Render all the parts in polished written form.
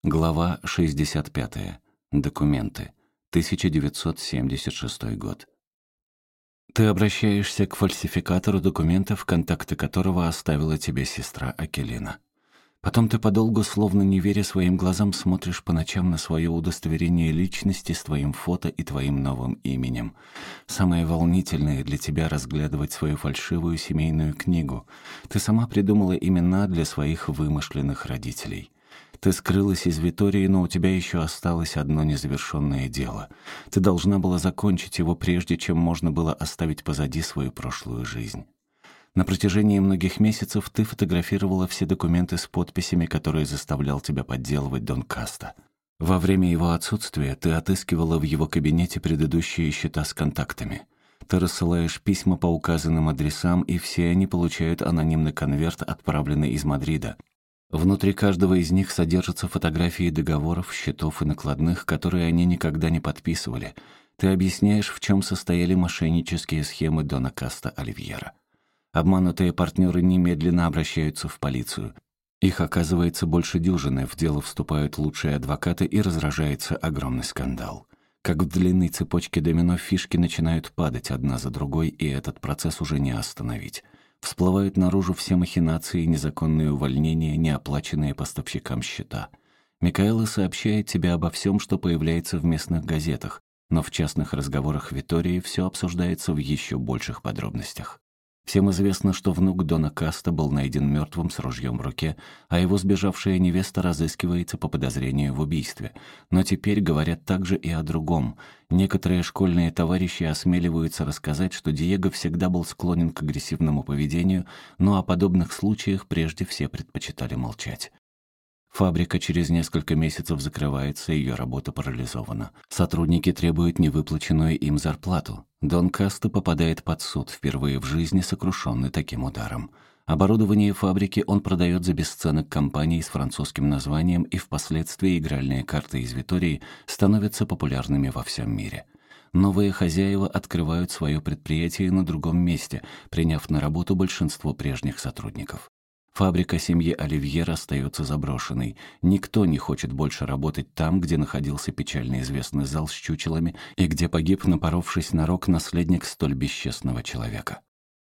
Глава 65. Документы. 1976 год. Ты обращаешься к фальсификатору документов, контакты которого оставила тебе сестра Акелина. Потом ты подолгу, словно не веря своим глазам, смотришь по ночам на свое удостоверение личности с твоим фото и твоим новым именем. Самое волнительное для тебя — разглядывать свою фальшивую семейную книгу. Ты сама придумала имена для своих вымышленных родителей. Ты скрылась из Витории, но у тебя еще осталось одно незавершенное дело. Ты должна была закончить его, прежде чем можно было оставить позади свою прошлую жизнь. На протяжении многих месяцев ты фотографировала все документы с подписями, которые заставлял тебя подделывать Дон Каста. Во время его отсутствия ты отыскивала в его кабинете предыдущие счета с контактами. Ты рассылаешь письма по указанным адресам, и все они получают анонимный конверт, отправленный из Мадрида. Внутри каждого из них содержатся фотографии договоров, счетов и накладных, которые они никогда не подписывали. Ты объясняешь, в чем состояли мошеннические схемы Дона Каста Оливьера. Обманутые партнеры немедленно обращаются в полицию. Их оказывается больше дюжины, в дело вступают лучшие адвокаты и разражается огромный скандал. Как в длинной цепочке домино фишки начинают падать одна за другой, и этот процесс уже не остановить. Всплывают наружу все махинации, незаконные увольнения, неоплаченные поставщикам счета. Микаэла сообщает тебе обо всем, что появляется в местных газетах, но в частных разговорах Витории все обсуждается в еще больших подробностях. Всем известно, что внук Дона Каста был найден мертвым с ружьем в руке, а его сбежавшая невеста разыскивается по подозрению в убийстве. Но теперь говорят также и о другом. Некоторые школьные товарищи осмеливаются рассказать, что Диего всегда был склонен к агрессивному поведению, но о подобных случаях прежде все предпочитали молчать. Фабрика через несколько месяцев закрывается, ее работа парализована. Сотрудники требуют невыплаченную им зарплату. Дон Каста попадает под суд, впервые в жизни сокрушенный таким ударом. Оборудование фабрики он продает за бесценок компании с французским названием, и впоследствии игральные карты из Витории становятся популярными во всем мире. Новые хозяева открывают свое предприятие на другом месте, приняв на работу большинство прежних сотрудников. Фабрика семьи Оливьера остается заброшенной. Никто не хочет больше работать там, где находился печально известный зал с чучелами и где погиб, напоровшись на рог, наследник столь бесчестного человека.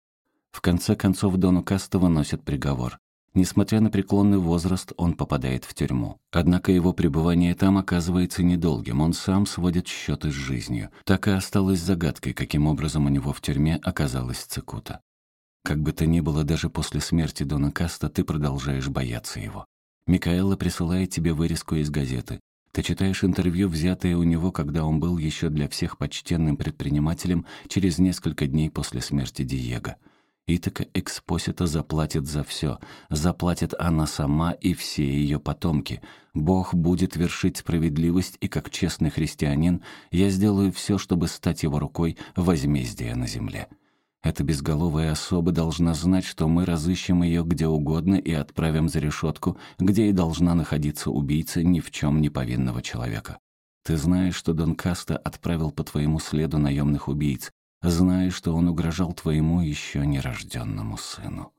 В конце концов, Дону Каста выносят приговор. Несмотря на преклонный возраст, он попадает в тюрьму. Однако его пребывание там оказывается недолгим, он сам сводит счеты с жизнью. Так и осталось загадкой, каким образом у него в тюрьме оказалась цикута. Как бы то ни было, даже после смерти Дона Каста ты продолжаешь бояться его. Микаэла присылает тебе вырезку из газеты. Ты читаешь интервью, взятое у него, когда он был еще для всех почтенным предпринимателем через несколько дней после смерти Диего. Итака Экспосита заплатит за все. Заплатит она сама и все ее потомки. Бог будет вершить справедливость, и как честный христианин я сделаю все, чтобы стать его рукой возмездия на земле. Эта безголовая особа должна знать, что мы разыщем ее где угодно и отправим за решетку, где и должна находиться убийца ни в чем не повинного человека. Ты знаешь, что Дон Каста отправил по твоему следу наемных убийц, знаешь, что он угрожал твоему еще нерожденному сыну.